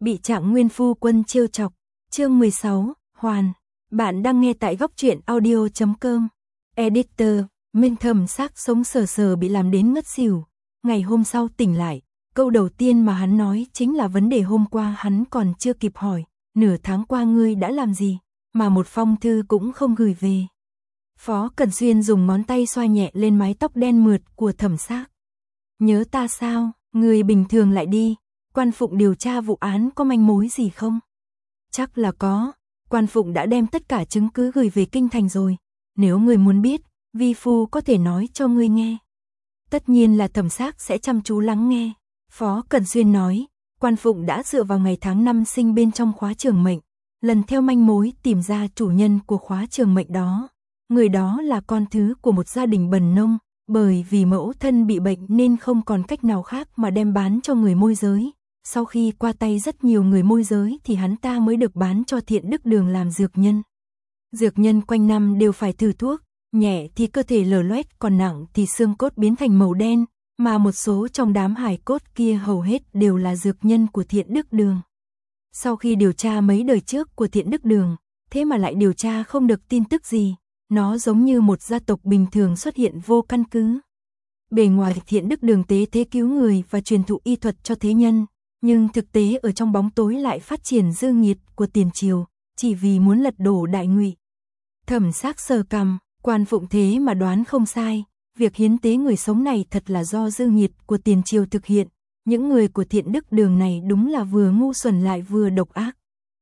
Bị Trạng Nguyên phu quân trêu chọc. Chương 16, Hoàn. Bạn đang nghe tại góc truyện audio.com. Editor, Minh Thẩm Sắc sống sờ sờ bị làm đến ngất xỉu. Ngày hôm sau tỉnh lại, câu đầu tiên mà hắn nói chính là vấn đề hôm qua hắn còn chưa kịp hỏi. Nửa tháng qua ngươi đã làm gì, mà một phong thư cũng không gửi về. Phó Cẩn Xuyên dùng ngón tay xoa nhẹ lên mái tóc đen mượt của Thẩm Sắc. Nhớ ta sao, người bình thường lại đi. Quan Phụng điều tra vụ án có manh mối gì không? Chắc là có, Quan Phụng đã đem tất cả chứng cứ gửi về kinh thành rồi. Nếu người muốn biết, vi phu có thể nói cho ngươi nghe. Tất nhiên là Thẩm Sắc sẽ chăm chú lắng nghe. Phó Cẩn Xuyên nói, Quan Phụng đã dựa vào ngày tháng năm sinh bên trong khóa trường mệnh, lần theo manh mối tìm ra chủ nhân của khóa trường mệnh đó. Người đó là con thứ của một gia đình bần nông, bởi vì mẫu thân bị bệnh nên không còn cách nào khác mà đem bán cho người môi giới. Sau khi qua tay rất nhiều người môi giới thì hắn ta mới được bán cho Thiện Đức Đường làm dược nhân. Dược nhân quanh năm đều phải thử thuốc, nhẹ thì cơ thể lở loét, còn nặng thì xương cốt biến thành màu đen, mà một số trong đám hài cốt kia hầu hết đều là dược nhân của Thiện Đức Đường. Sau khi điều tra mấy đời trước của Thiện Đức Đường, thế mà lại điều tra không được tin tức gì, nó giống như một gia tộc bình thường xuất hiện vô căn cứ. Bề ngoài Thiện Đức Đường tế thế cứu người và truyền thụ y thuật cho thế nhân, nhưng thực tế ở trong bóng tối lại phát triển dư nghiệt của tiền triều, chỉ vì muốn lật đổ đại ngụy. Thẩm Sắc sờ cằm, Quan Phụng thế mà đoán không sai, việc hiến tế người sống này thật là do dư nghiệt của tiền triều thực hiện. Những người của Thiện Đức Đường này đúng là vừa ngu xuẩn lại vừa độc ác.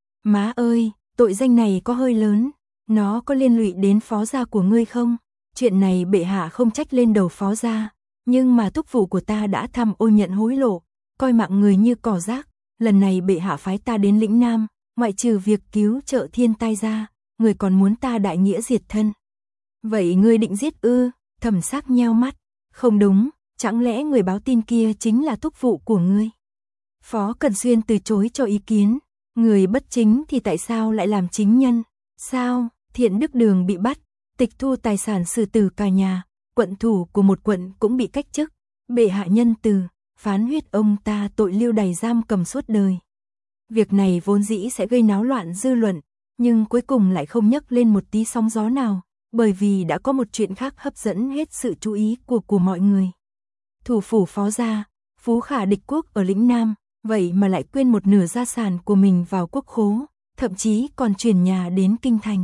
Má ơi, tội danh này có hơi lớn, nó có liên lụy đến phó gia của ngươi không? Chuyện này bệ hạ không trách lên đầu phó gia, nhưng mà thúc phụ của ta đã tham ô nhận hối lộ, coi mạng người như cỏ rác. Lần này bệ hạ phái ta đến lĩnh Nam, ngoại trừ việc cứu trợ thiên tai ra, người còn muốn ta đại nghĩa diệt thân. Vậy ngươi định giết ư? Thẩm Sắc nheo mắt. Không đúng, chẳng lẽ người báo tin kia chính là thúc phụ của ngươi? Phó Cẩn Xuyên từ chối cho ý kiến. Người bất chính thì tại sao lại làm chính nhân? Sao? Thiện Đức Đường bị bắt, tịch thu tài sản, xử tử cả nhà, quận thủ của một quận cũng bị cách chức. Bệ hạ nhân từ, phán huyết ông ta tội lưu đày giam cầm suốt đời. Việc này vốn dĩ sẽ gây náo loạn dư luận, nhưng cuối cùng lại không nhấc lên một tí sóng gió nào, bởi vì đã có một chuyện khác hấp dẫn hết sự chú ý của mọi người. Thủ phủ phó gia, phú khả địch quốc ở lĩnh Nam, vậy mà lại quyên một nửa gia sản của mình vào quốc khố, thậm chí còn chuyển nhà đến kinh thành.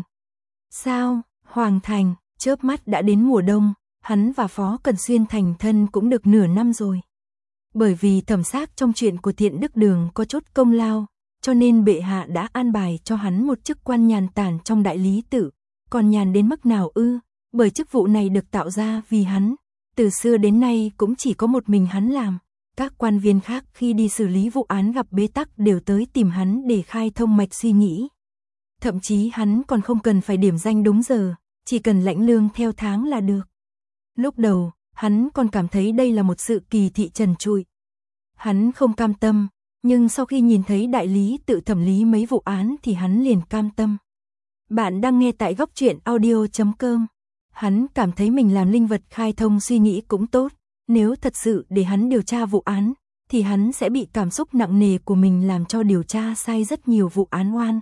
Sao? Hoàng thành, chớp mắt đã đến mùa đông, hắn và Phó Cẩn Xuyên thành thân cũng được nửa năm rồi. Bởi vì Thẩm Sắc trong chuyện của Thiện Đức Đường có chút công lao, cho nên bệ hạ đã an bài cho hắn một chức quan nhàn tản trong đại lý tự. Còn nhàn đến mức nào ư? Bởi chức vụ này được tạo ra vì hắn, từ xưa đến nay cũng chỉ có một mình hắn làm. Các quan viên khác khi đi xử lý vụ án gặp bế tắc đều tới tìm hắn để khai thông mạch suy nghĩ. Thậm chí hắn còn không cần phải điểm danh đúng giờ, chỉ cần lãnh lương theo tháng là được. Lúc đầu, hắn còn cảm thấy đây là một sự kỳ thị trần trụi. Hắn không cam tâm, nhưng sau khi nhìn thấy đại lý tự thẩm lý mấy vụ án thì hắn liền cam tâm. Bạn đang nghe tại góc truyện audio.com. Hắn cảm thấy mình làm linh vật khai thông suy nghĩ cũng tốt. Nếu thật sự để hắn điều tra vụ án, thì hắn sẽ bị cảm xúc nặng nề của mình làm cho điều tra sai rất nhiều vụ án oan.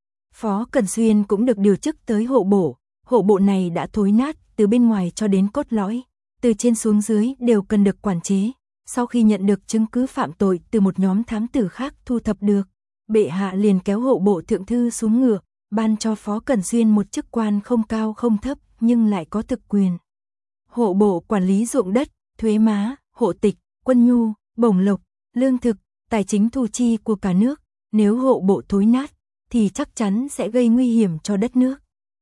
Phó Cẩn Xuyên cũng được điều chức tới hộ bộ này đã thối nát từ bên ngoài cho đến cốt lõi, từ trên xuống dưới đều cần được quản chế. Sau khi nhận được chứng cứ phạm tội từ một nhóm thám tử khác thu thập được, bệ hạ liền kéo hộ bộ thượng thư xuống ngựa, ban cho Phó Cẩn Xuyên một chức quan không cao không thấp nhưng lại có thực quyền. Hộ bộ quản lý ruộng đất, thuế má, hộ tịch, quân nhu, bổng lộc, lương thực, tài chính thu chi của cả nước. Nếu hộ bộ thối nát thì chắc chắn sẽ gây nguy hiểm cho đất nước.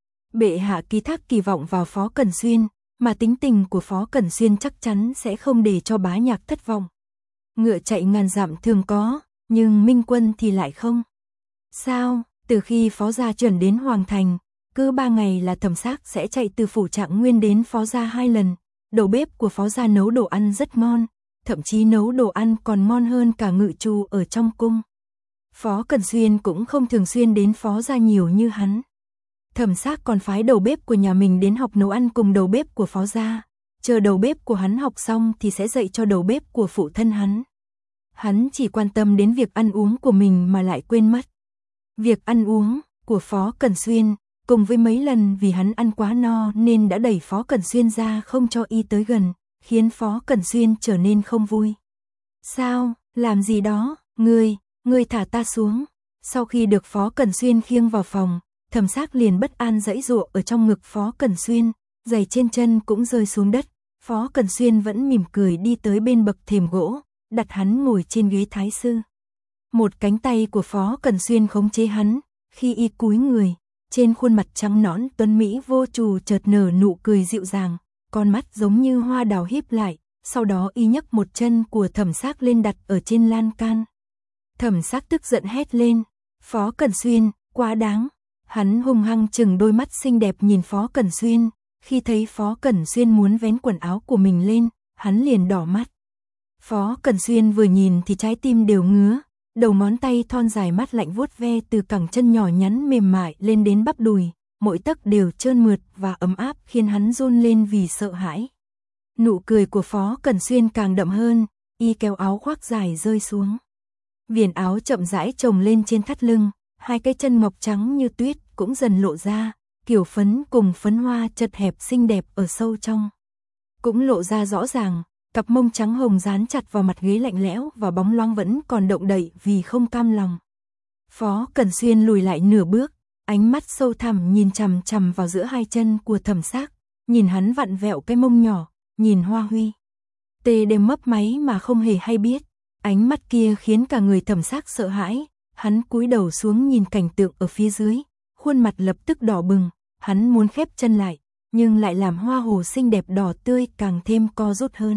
Bệ hạ ký thác kỳ vọng vào Phó Cẩn Xuyên, mà tính tình của Phó Cẩn Xuyên chắc chắn sẽ không để cho bá nhạc thất vọng. Ngựa chạy ngàn dặm thường có, nhưng minh quân thì lại không. Sao? Từ khi phó gia chuyển đến Hoàng thành, cứ 3 ngày là Thẩm Sắc sẽ chạy từ phủ Trạng Nguyên đến phó gia 2 lần. Đầu bếp của phó gia nấu đồ ăn rất ngon, thậm chí nấu đồ ăn còn ngon hơn cả ngự trù ở trong cung. Phó Cẩn Xuyên cũng không thường xuyên đến phó gia nhiều như hắn. Thẩm Sắc còn phái đầu bếp của nhà mình đến học nấu ăn cùng đầu bếp của phó gia. Chờ đầu bếp của hắn học xong thì sẽ dạy cho đầu bếp của phụ thân hắn. Hắn chỉ quan tâm đến việc ăn uống của mình mà lại quên mất. Việc ăn uống của Phó Cẩn Xuyên, cùng với mấy lần vì hắn ăn quá no nên đã đẩy Phó Cẩn Xuyên ra không cho y tới gần, khiến Phó Cẩn Xuyên trở nên không vui. Sao, làm gì đó, ngươi thả ta xuống. Sau khi được Phó Cẩn Xuyên khiêng vào phòng, Thẩm Sắc liền bất an giãy giụa ở trong ngực Phó Cẩn Xuyên, giày trên chân cũng rơi xuống đất. Phó Cẩn Xuyên vẫn mỉm cười đi tới bên bậc thềm gỗ, đặt hắn ngồi trên ghế thái sư. Một cánh tay của Phó Cẩn Xuyên khống chế hắn, khi y cúi người, trên khuôn mặt trắng nõn tuấn mỹ vô trù chợt nở nụ cười dịu dàng, con mắt giống như hoa đào híp lại, sau đó y nhấc một chân của Thẩm Sắc lên đặt ở trên lan can. Thẩm Sắc tức giận hét lên, Phó Cẩn Xuyên, quá đáng. Hắn hung hăng chừng đôi mắt xinh đẹp nhìn Phó Cẩn Xuyên, khi thấy Phó Cẩn Xuyên muốn vén quần áo của mình lên, hắn liền đỏ mắt. Phó Cẩn Xuyên vừa nhìn thì trái tim đều ngứa, đầu ngón tay thon dài mát lạnh vuốt ve từ cẳng chân nhỏ nhắn mềm mại lên đến bắp đùi, mỗi tấc đều trơn mượt và ấm áp khiến hắn run lên vì sợ hãi. Nụ cười của Phó Cẩn Xuyên càng đậm hơn, y kéo áo khoác dài rơi xuống. Viền áo chậm rãi chồng lên trên thắt lưng, hai cái chân ngọc trắng như tuyết cũng dần lộ ra, kiểu phấn cùng phấn hoa chật hẹp xinh đẹp ở sâu trong. Cũng lộ ra rõ ràng, cặp mông trắng hồng dán chặt vào mặt ghế lạnh lẽo và bóng loáng vẫn còn động đậy vì không cam lòng. Phó Cẩn Xuyên lùi lại nửa bước, ánh mắt sâu thẳm nhìn chằm chằm vào giữa hai chân của Thẩm Sắc, nhìn hắn vặn vẹo cái mông nhỏ, nhìn Hoa Huy. Tê đêm mấp máy mà không hề hay biết, ánh mắt kia khiến cả người Thẩm Sắc sợ hãi, hắn cúi đầu xuống nhìn cảnh tượng ở phía dưới, khuôn mặt lập tức đỏ bừng, hắn muốn khép chân lại, nhưng lại làm hoa hồ xinh đẹp đỏ tươi càng thêm co rút hơn.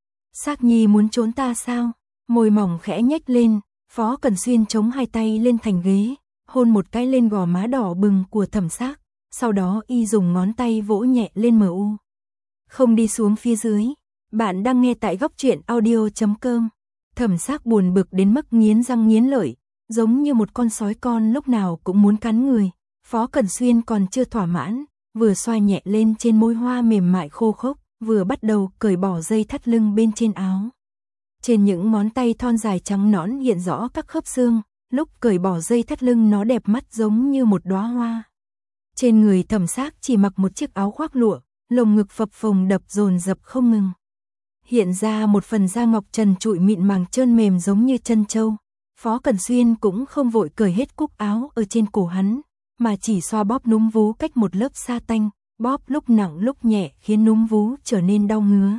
Sắc Nhi muốn trốn ta sao? Môi mỏng khẽ nhếch lên, Phó Cẩn Xuyên chống hai tay lên thành ghế, hôn một cái lên gò má đỏ bừng của Thẩm Sắc, sau đó y dùng ngón tay vỗ nhẹ lên MU. Không đi xuống phía dưới. Bạn đang nghe tại góc truyện audio.com. Thẩm Sắc buồn bực đến mức nghiến răng nghiến lợi, giống như một con sói con lúc nào cũng muốn cắn người. Phó Cẩn Xuyên còn chưa thỏa mãn, vừa xoa nhẹ lên trên môi hoa mềm mại khô khốc, vừa bắt đầu cởi bỏ dây thắt lưng bên trên áo. Trên những ngón tay thon dài trắng nõn hiện rõ các khớp xương, lúc cởi bỏ dây thắt lưng nó đẹp mắt giống như một đóa hoa. Trên người Thẩm Sắc chỉ mặc một chiếc áo khoác lụa, lồng ngực phập phồng đập dồn dập không ngừng. Hiện ra một phần da ngọc trần trụi mịn màng trơn mềm giống như chân trâu. Phó Cẩn Xuyên cũng không vội cởi hết cúc áo ở trên cổ hắn, mà chỉ xoa bóp núm vú cách một lớp sa tanh, bóp lúc nặng lúc nhẹ khiến núm vú trở nên đau ngứa.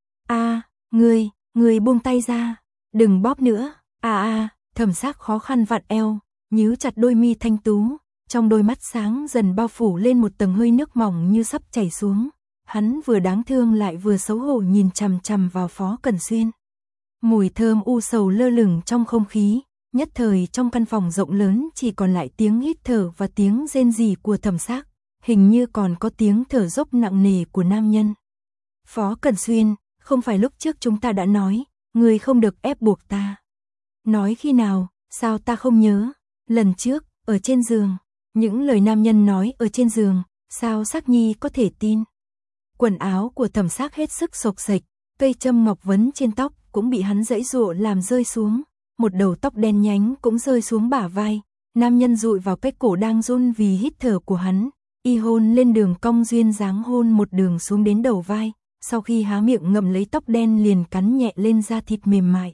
Ngươi buông tay ra, đừng bóp nữa. Thẩm Sắc khó khăn vặn eo, nhíu chặt đôi mi thanh tú, trong đôi mắt sáng dần bao phủ lên một tầng hơi nước mỏng như sắp chảy xuống. Hắn vừa đáng thương lại vừa xấu hổ nhìn chằm chằm vào Phó Cẩn Xuyên. Mùi thơm u sầu lơ lửng trong không khí, nhất thời trong căn phòng rộng lớn chỉ còn lại tiếng hít thở và tiếng rên rỉ của Thẩm Sắc, hình như còn có tiếng thở dốc nặng nề của nam nhân. Phó Cẩn Xuyên, không phải lúc trước chúng ta đã nói, ngươi không được ép buộc ta. Nói khi nào, sao ta không nhớ, lần trước, ở trên giường, những lời nam nhân nói ở trên giường, sao Sắc Nhi có thể tin. Quần áo của Thẩm Sắc hết sức xộc xệch, cây châm ngọc vấn trên tóc cũng bị hắn giãy giụa làm rơi xuống, một đầu tóc đen nhánh cũng rơi xuống bả vai, nam nhân dụi vào cái cổ đang run vì hít thở của hắn, y hôn lên đường cong duyên dáng hôn một đường xuống đến đầu vai, sau khi há miệng ngậm lấy tóc đen liền cắn nhẹ lên da thịt mềm mại.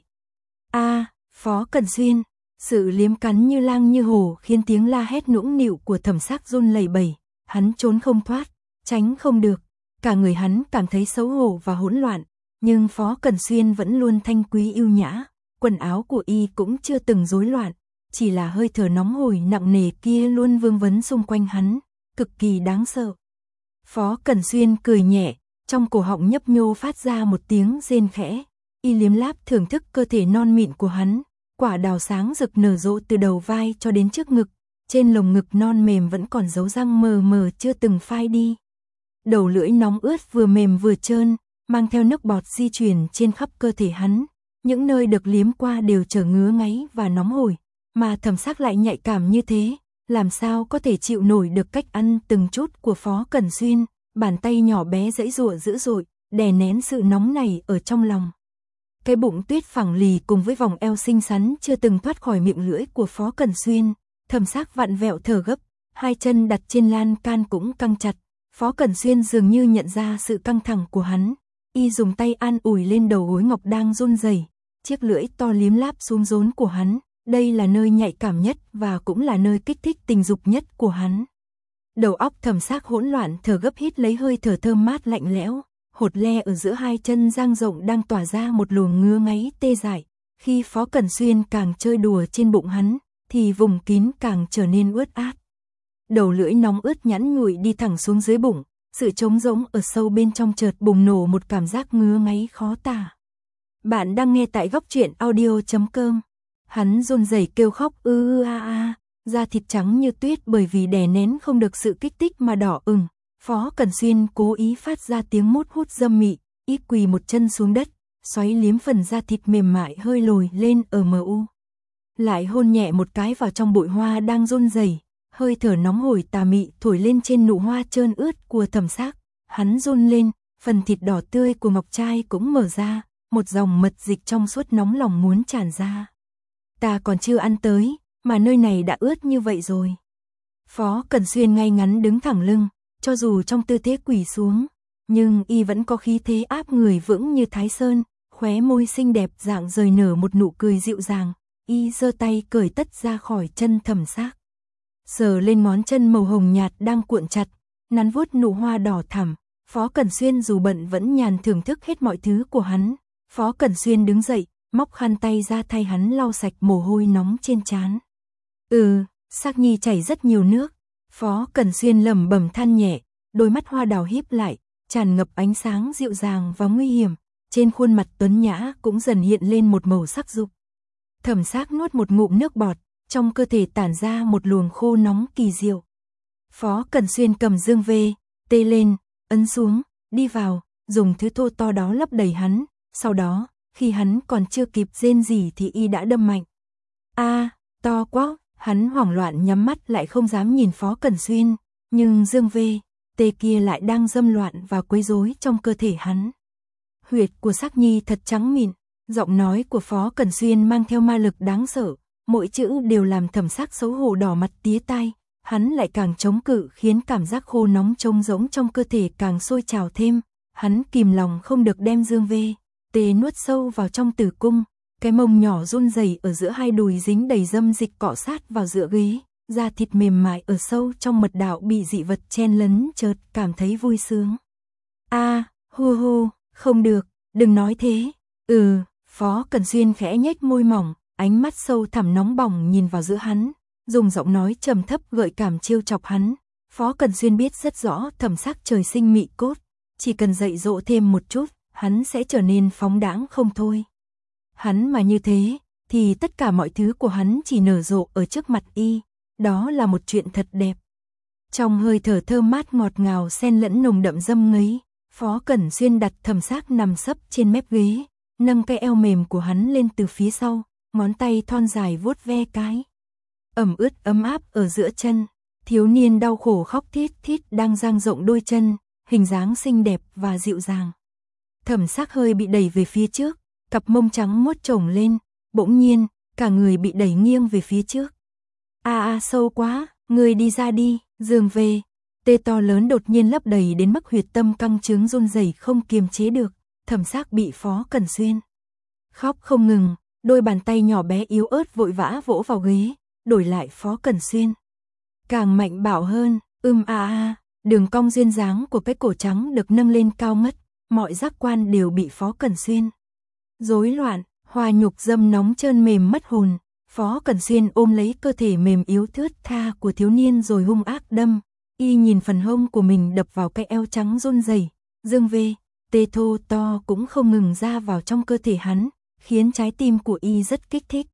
Phó Cẩn Xuyên, sự liếm cắn như lang như hổ khiến tiếng la hét nũng nịu của Thẩm Sắc run lẩy bẩy, hắn trốn không thoát, tránh không được. Cả người hắn cảm thấy xấu hổ và hỗn loạn, nhưng Phó Cẩn Xuyên vẫn luôn thanh quý yêu nhã, quần áo của y cũng chưa từng rối loạn, chỉ là hơi thở nóng hổi nặng nề kia luôn vương vấn xung quanh hắn, cực kỳ đáng sợ. Phó Cẩn Xuyên cười nhẹ, trong cổ họng nhấp nhô phát ra một tiếng rên khẽ, y liếm láp thưởng thức cơ thể non mịn của hắn, quả đào sáng rực nở rộ từ đầu vai cho đến trước ngực, trên lồng ngực non mềm vẫn còn dấu răng mờ mờ chưa từng phai đi. Đầu lưỡi nóng ướt vừa mềm vừa trơn, mang theo nước bọt di chuyển trên khắp cơ thể hắn, những nơi được liếm qua đều trở ngứa ngáy và nóng hổi, mà Thẩm Sắc lại nhạy cảm như thế, làm sao có thể chịu nổi được cách ăn từng chút của Phó Cẩn Xuyên, bàn tay nhỏ bé giãy giụa dữ dội, đè nén sự nóng này ở trong lòng. Cái bụng tuyết phẳng lì cùng với vòng eo xinh xắn chưa từng thoát khỏi miệng lưỡi của Phó Cẩn Xuyên, Thẩm Sắc vặn vẹo thở gấp, hai chân đặt trên lan can cũng căng chặt. Phó Cẩn Xuyên dường như nhận ra sự căng thẳng của hắn, y dùng tay an ủi lên đầu gối ngọc đang run rẩy, chiếc lưỡi to liếm láp xuống rốn của hắn, đây là nơi nhạy cảm nhất và cũng là nơi kích thích tình dục nhất của hắn. Đầu óc Thẩm Sắc hỗn loạn, thở gấp hít lấy hơi thở thơm mát lạnh lẽo, hột le ở giữa hai chân dang rộng đang tỏa ra một luồng ngứa ngáy tê dại. Khi Phó Cẩn Xuyên càng chơi đùa trên bụng hắn, thì vùng kín càng trở nên ướt át. Đầu lưỡi nóng ướt nhẵn nhụi đi thẳng xuống dưới bụng, sự trống rỗng ở sâu bên trong chợt bùng nổ một cảm giác ngứa ngáy khó tả. Bạn đang nghe tại góc truyện audio.com. Hắn run rẩy kêu khóc da thịt trắng như tuyết bởi vì đè nén không được sự kích thích mà đỏ ửng. Phó Cẩn Xuyên cố ý phát ra tiếng mút hút dâm mị, y quỳ một chân xuống đất, xoáy liếm phần da thịt mềm mại hơi lồi lên ở MU. Lại hôn nhẹ một cái vào trong bụi hoa đang run rẩy, hơi thở nóng hổi tà mị thổi lên trên nụ hoa trơn ướt của Thẩm Sắc. Hắn run lên, phần thịt đỏ tươi của ngọc trai cũng mở ra, một dòng mật dịch trong suốt nóng lòng muốn tràn ra. Ta còn chưa ăn tới, mà nơi này đã ướt như vậy rồi. Phó Cẩn Xuyên ngay ngắn đứng thẳng lưng, cho dù trong tư thế quỳ xuống, nhưng y vẫn có khí thế áp người vững như Thái Sơn, khóe môi xinh đẹp dạng rời nở một nụ cười dịu dàng, y giơ tay cởi tất ra khỏi chân Thẩm Sắc. Sờ lên ngón chân màu hồng nhạt đang cuộn chặt, nắn vuốt nụ hoa đỏ thẳm, Phó Cẩn Xuyên dù bận vẫn nhàn thưởng thức hết mọi thứ của hắn. Phó Cẩn Xuyên đứng dậy, móc khăn tay ra thay hắn lau sạch mồ hôi nóng trên trán. Sắc nhi chảy rất nhiều nước. Phó Cẩn Xuyên lẩm bẩm than nhẹ, đôi mắt hoa đào híp lại, tràn ngập ánh sáng dịu dàng và nguy hiểm, trên khuôn mặt tuấn nhã cũng dần hiện lên một màu sắc dục. Thẩm Sắc nuốt một ngụm nước bọt, trong cơ thể tản ra một luồng khô nóng kỳ diệu. Phó Cẩn Xuyên cầm dương vê, tê lên, ấn xuống, đi vào, dùng thứ thô to đó lấp đầy hắn, sau đó, khi hắn còn chưa kịp rên gì thì y đã đâm mạnh. To quá, hắn hoảng loạn nhắm mắt lại không dám nhìn Phó Cẩn Xuyên, nhưng dương vê, tê kia lại đang dâm loạn và quấy rối trong cơ thể hắn. Huyệt của Sắc nhi thật trắng mịn, giọng nói của Phó Cẩn Xuyên mang theo ma lực đáng sợ, mỗi chữ đều làm Thẩm Sắc xấu hổ đỏ mặt tía tai, hắn lại càng chống cự khiến cảm giác khô nóng trống rỗng trong cơ thể càng sôi trào thêm, hắn kìm lòng không được đem dương vê, tê nuốt sâu vào trong tử cung, cái mông nhỏ run rẩy ở giữa hai đùi dính đầy dâm dịch cọ sát vào giữa ghế, da thịt mềm mại ở sâu trong mật đạo bị dị vật chen lấn chợt cảm thấy vui sướng. Không được, đừng nói thế. Phó Cẩn Xuyên khẽ nhếch môi mỏng, ánh mắt sâu thẳm nóng bỏng nhìn vào giữa hắn, dùng giọng nói trầm thấp gợi cảm trêu chọc hắn. Phó Cẩn Xuyên biết rất rõ Thẩm Sắc trời sinh mị cốt, chỉ cần dạy dỗ thêm một chút, hắn sẽ trở nên phóng đãng không thôi. Hắn mà như thế, thì tất cả mọi thứ của hắn chỉ nở rộ ở trước mặt y, đó là một chuyện thật đẹp. Trong hơi thở thơm mát ngọt ngào xen lẫn nồng đậm dâm ngấy, Phó Cẩn Xuyên đặt Thẩm Sắc nằm sấp trên mép ghế, nâng cái eo mềm của hắn lên từ phía sau, ngón tay thon dài vuốt ve cái ẩm ướt ấm áp ở giữa chân. Thiếu niên đau khổ khóc thít thít đang dang rộng đôi chân, hình dáng xinh đẹp và dịu dàng. Thẩm Sắc hơi bị đẩy về phía trước, cặp mông trắng muốt trồng lên, bỗng nhiên, cả người bị đẩy nghiêng về phía trước. Sâu quá, người đi ra đi, giường về. Tê to lớn đột nhiên lấp đầy đến mức huyệt tâm căng trướng run rẩy không kiềm chế được. Thẩm Sắc bị Phó Cẩn Xuyên khóc không ngừng, đôi bàn tay nhỏ bé yếu ớt vội vã vỗ vào ghế, đổi lại Phó Cẩn Xuyên càng mạnh bạo hơn. Đường cong duyên dáng của cái cổ trắng được nâng lên cao ngất, mọi giác quan đều bị Phó Cẩn Xuyên rối loạn, hòa nhục dâm nóng trơn mềm mất hồn. Phó Cẩn Xuyên ôm lấy cơ thể mềm yếu thướt tha của thiếu niên rồi hung ác đâm. Y nhìn phần hông của mình đập vào cái eo trắng run rẩy, dương vê, tê thô to cũng không ngừng ra vào trong cơ thể hắn, khiến trái tim của y rất kích thích.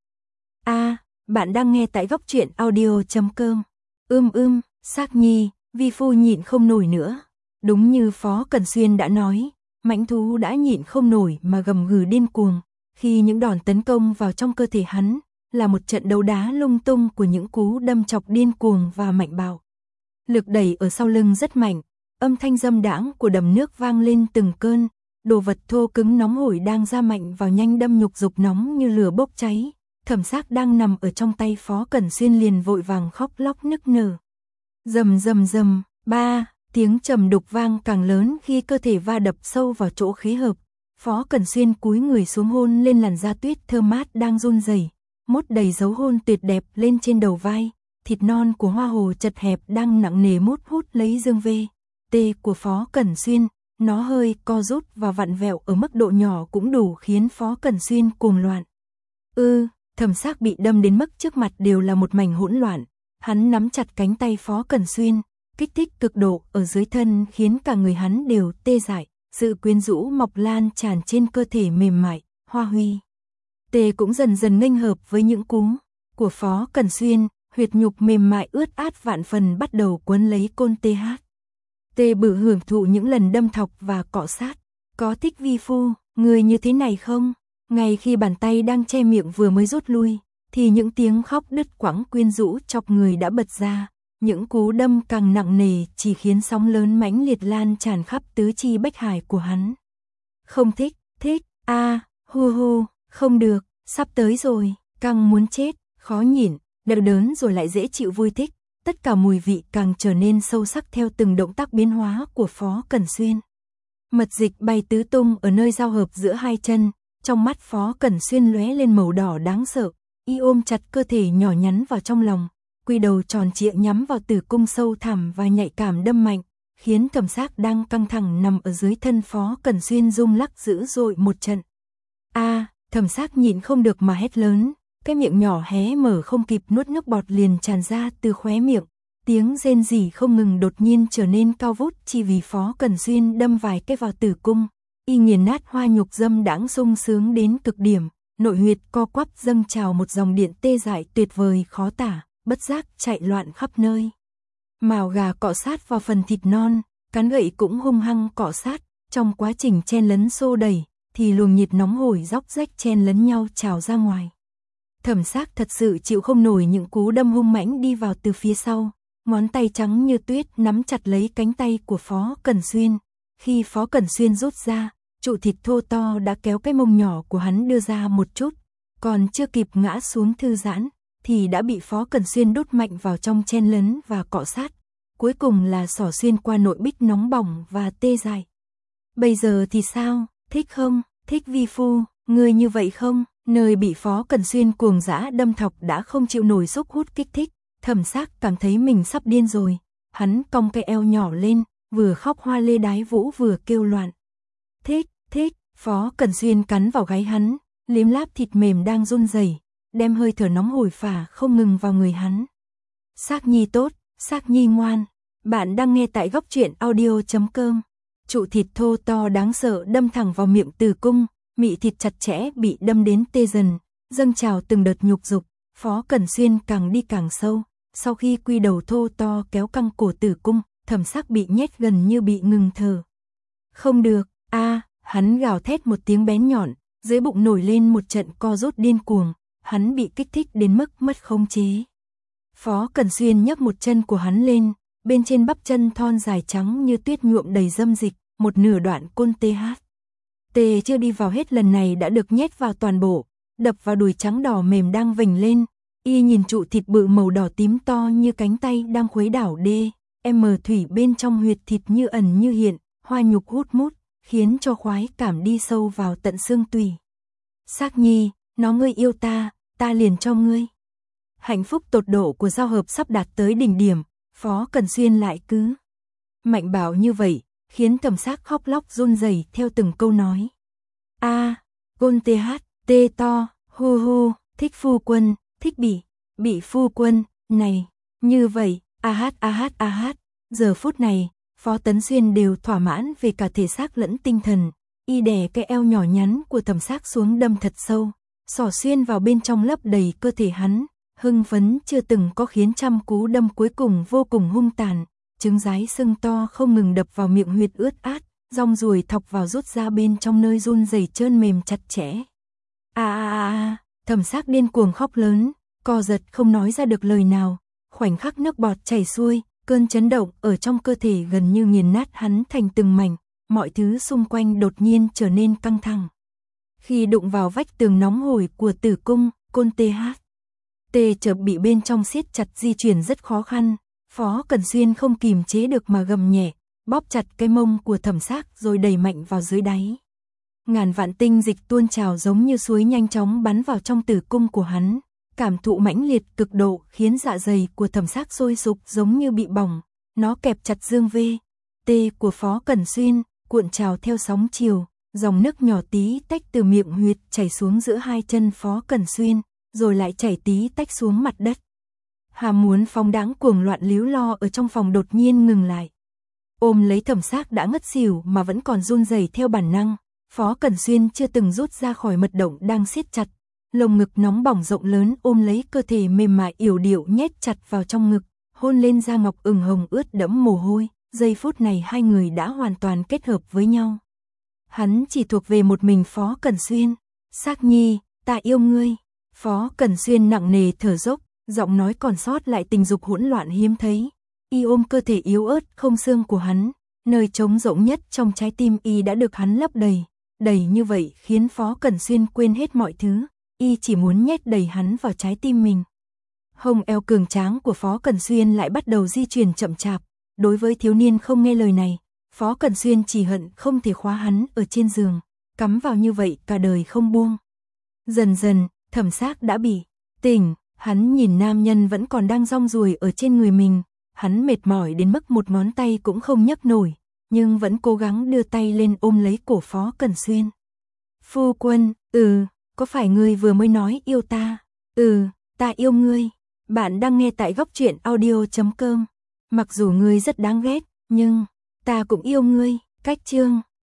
Bạn đang nghe tại góc truyện audio.com. Sắc nhi, vi phu nhịn không nổi nữa. Đúng như Phó Cẩn Xuyên đã nói, mãnh thú đã nhịn không nổi mà gầm gừ điên cuồng, khi những đòn tấn công vào trong cơ thể hắn, là một trận đấu đá lung tung của những cú đâm chọc điên cuồng và mạnh bạo. Lực đẩy ở sau lưng rất mạnh, âm thanh dâm đãng của đầm nước vang lên từng cơn, đồ vật thô cứng nóng hổi đang ra mạnh vào nhanh đâm nhục dục nóng như lửa bốc cháy. Thẩm Sắc đang nằm ở trong tay Phó Cẩn Xuyên liền vội vàng khóc lóc nức nở. Rầm rầm rầm, tiếng trầm đục vang càng lớn khi cơ thể va đập sâu vào chỗ khí hợp. Phó Cẩn Xuyên cúi người xuống hôn lên làn da tuyết thơm mát đang run rẩy, mốt đầy dấu hôn tuyệt đẹp lên trên đầu vai. Thịt non của hoa hồ chật hẹp đang nặng nề mút hút lấy dương tê của Phó Cẩn Xuyên. Nó hơi co rút và vặn vẹo ở mức độ nhỏ cũng đủ khiến Phó Cẩn Xuyên cuồng loạn. Thẩm Sắc bị đâm đến mức trước mặt đều là một mảnh hỗn loạn. Hắn nắm chặt cánh tay Phó Cẩn Xuyên, kích thích cực độ ở dưới thân khiến cả người hắn đều tê dại. Sự quyến rũ mọc lan tràn trên cơ thể mềm mại, hoa huy. Tê cũng dần dần nghênh hợp với những cú của Phó Cẩn Xuyên, huyệt nhục mềm mại ướt át vạn phần bắt đầu quấn lấy côn Tê bự hưởng thụ những lần đâm thọc và cọ sát. Có thích vi phu, người như thế này không? Ngay khi bàn tay đang che miệng vừa mới rút lui, thì những tiếng khóc đứt quãng quyến rũ chọc người đã bật ra. Những cú đâm càng nặng nề chỉ khiến sóng lớn mãnh liệt lan tràn khắp tứ chi bách hải của hắn. Không thích, không được, sắp tới rồi, căng muốn chết, khó nhịn, đau đớn rồi lại dễ chịu vui thích. Tất cả mùi vị càng trở nên sâu sắc theo từng động tác biến hóa của Phó Cẩn Xuyên. Mật dịch bay tứ tung ở nơi giao hợp giữa hai chân, trong mắt Phó Cẩn Xuyên lóe lên màu đỏ đáng sợ, y ôm chặt cơ thể nhỏ nhắn vào trong lòng, quy đầu tròn trịa nhắm vào tử cung sâu thẳm và nhạy cảm đâm mạnh, khiến Thẩm Sắc đang căng thẳng nằm ở dưới thân Phó Cẩn Xuyên rung lắc dữ dội một trận. Thẩm Sắc nhịn không được mà hét lớn. Cái miệng nhỏ hé mở không kịp nuốt nước bọt liền tràn ra từ khóe miệng. Tiếng rên rỉ không ngừng đột nhiên trở nên cao vút chỉ vì Phó Cẩn Xuyên đâm vài cái vào tử cung. Y nghiền nát hoa nhục dâm đãng sung sướng đến cực điểm. Nội huyệt co quắp dâng trào một dòng điện tê dại tuyệt vời khó tả, bất giác chạy loạn khắp nơi. Mào gà cọ sát vào phần thịt non, cán gậy cũng hung hăng cọ sát. Trong quá trình chen lấn xô đẩy, thì luồng nhiệt nóng hổi róc rách chen lấn nhau trào ra ngoài. Thẩm Sắc thật sự chịu không nổi những cú đâm hung mãnh đi vào từ phía sau, ngón tay trắng như tuyết nắm chặt lấy cánh tay của Phó Cẩn Xuyên. Khi Phó Cẩn Xuyên rút ra, trụ thịt thô to đã kéo cái mông nhỏ của hắn đưa ra một chút, còn chưa kịp ngã xuống thư giãn, thì đã bị Phó Cẩn Xuyên đút mạnh vào trong chen lấn và cọ sát. Cuối cùng là xỏ xuyên qua nội bích nóng bỏng và tê dại. Bây giờ thì sao, thích không, thích vi phu, người như vậy không? Nơi bị Phó Cẩn Xuyên cuồng dã đâm thọc đã không chịu nổi xúc hút kích thích, Thẩm Sắc cảm thấy mình sắp điên rồi. Hắn cong cái eo nhỏ lên, vừa khóc hoa lê đái vũ vừa kêu loạn. Thích, Phó Cẩn Xuyên cắn vào gáy hắn, liếm láp thịt mềm đang run rẩy, đem hơi thở nóng hổi phả không ngừng vào người hắn. Sắc nhi tốt, Sắc nhi ngoan. Bạn đang nghe tại góc truyện audio.com. Trụ thịt thô to đáng sợ đâm thẳng vào miệng tử cung. Mị thịt chặt chẽ bị đâm đến tê dần, dâng trào từng đợt nhục dục. Phó Cẩn Xuyên càng đi càng sâu. Sau khi quy đầu thô to kéo căng cổ tử cung, Thẩm Sắc bị nhét gần như bị ngừng thở. Không được, hắn gào thét một tiếng bén nhọn, dưới bụng nổi lên một trận co rút điên cuồng, hắn bị kích thích đến mức mất khống chế. Phó Cẩn Xuyên nhấc một chân của hắn lên, bên trên bắp chân thon dài trắng như tuyết nhuộm đầy dâm dịch, một nửa đoạn côn tê chưa đi vào hết lần này đã được nhét vào toàn bộ, đập vào đùi trắng đỏ mềm đang vểnh lên. Y nhìn trụ thịt bự màu đỏ tím to như cánh tay đang khuấy đảo thủy bên trong huyệt thịt như ẩn như hiện, hoa nhục hút mút, khiến cho khoái cảm đi sâu vào tận xương tủy. Sắc nhi, nó ngươi yêu ta, ta liền cho ngươi. Hạnh phúc tột độ của giao hợp sắp đạt tới đỉnh điểm, Phó Cẩn Xuyên lại cứ mạnh bạo như vậy, khiến Thẩm Sắc khóc lóc run rẩy theo từng câu nói. Côn tê to, hu, thích phu quân, thích bị phu quân, này, như vậy, Giờ phút này, Phó Tấn Xuyên đều thỏa mãn về cả thể xác lẫn tinh thần, y đè cái eo nhỏ nhắn của Thẩm Sắc xuống đâm thật sâu, xỏ xuyên vào bên trong lấp đầy cơ thể hắn, hưng phấn chưa từng có khiến trăm cú đâm cuối cùng vô cùng hung tàn, trứng rái sưng to không ngừng đập vào miệng huyệt ướt át, rong ruồi thọc vào rút ra bên trong nơi run rẩy trơn mềm chặt chẽ. Thẩm Sắc điên cuồng khóc lớn, co giật không nói ra được lời nào, khoảnh khắc nước bọt chảy xuôi, cơn chấn động ở trong cơ thể gần như nghiền nát hắn thành từng mảnh, mọi thứ xung quanh đột nhiên trở nên căng thẳng. Khi đụng vào vách tường nóng hổi của tử cung, côn tê chợt bị bên trong siết chặt, di chuyển rất khó khăn. Phó Cẩn Xuyên không kìm chế được mà gầm nhẹ, bóp chặt cái mông của Thẩm Sắc rồi đẩy mạnh vào dưới đáy. Ngàn vạn tinh dịch tuôn trào giống như suối nhanh chóng bắn vào trong tử cung của hắn. Cảm thụ mãnh liệt cực độ khiến dạ dày của Thẩm Sắc sôi sục giống như bị bỏng. Nó kẹp chặt dương tê của Phó Cẩn Xuyên, cuộn trào theo sóng chiều. Dòng nước nhỏ tí tách từ miệng huyệt chảy xuống giữa hai chân Phó Cẩn Xuyên, rồi lại chảy tí tách xuống mặt đất. Ham muốn phóng đãng cuồng loạn líu lo ở trong phòng đột nhiên ngừng lại. Ôm lấy Thẩm Sắc đã ngất xỉu mà vẫn còn run rẩy theo bản năng, Phó Cẩn Xuyên chưa từng rút ra khỏi mật động đang siết chặt, lồng ngực nóng bỏng rộng lớn ôm lấy cơ thể mềm mại yểu điệu nhét chặt vào trong ngực, hôn lên da ngọc ửng hồng ướt đẫm mồ hôi. Giây phút này hai người đã hoàn toàn kết hợp với nhau. Hắn chỉ thuộc về một mình Phó Cẩn Xuyên. Sắc nhi, ta yêu ngươi. Phó Cẩn Xuyên nặng nề thở dốc, giọng nói còn sót lại tình dục hỗn loạn hiếm thấy. Y ôm cơ thể yếu ớt không xương của hắn, nơi trống rỗng nhất trong trái tim y đã được hắn lấp đầy. Đầy như vậy khiến Phó Cẩn Xuyên quên hết mọi thứ, y chỉ muốn nhét đầy hắn vào trái tim mình. Hông eo cường tráng của Phó Cẩn Xuyên lại bắt đầu di chuyển chậm chạp. Đối với thiếu niên không nghe lời này, Phó Cẩn Xuyên chỉ hận không thể khóa hắn ở trên giường, cắm vào như vậy cả đời không buông. Dần dần, Thẩm Sắc đã bị tỉnh, hắn nhìn nam nhân vẫn còn đang rong ruổi ở trên người mình, hắn mệt mỏi đến mức một ngón tay cũng không nhấc nổi, nhưng vẫn cố gắng đưa tay lên ôm lấy cổ Phó Cẩn Xuyên. Phu quân, có phải ngươi vừa mới nói yêu ta? Ta yêu ngươi. Bạn đang nghe tại Góc Truyện Audio.com. Mặc dù ngươi rất đáng ghét, nhưng ta cũng yêu ngươi. Cách chương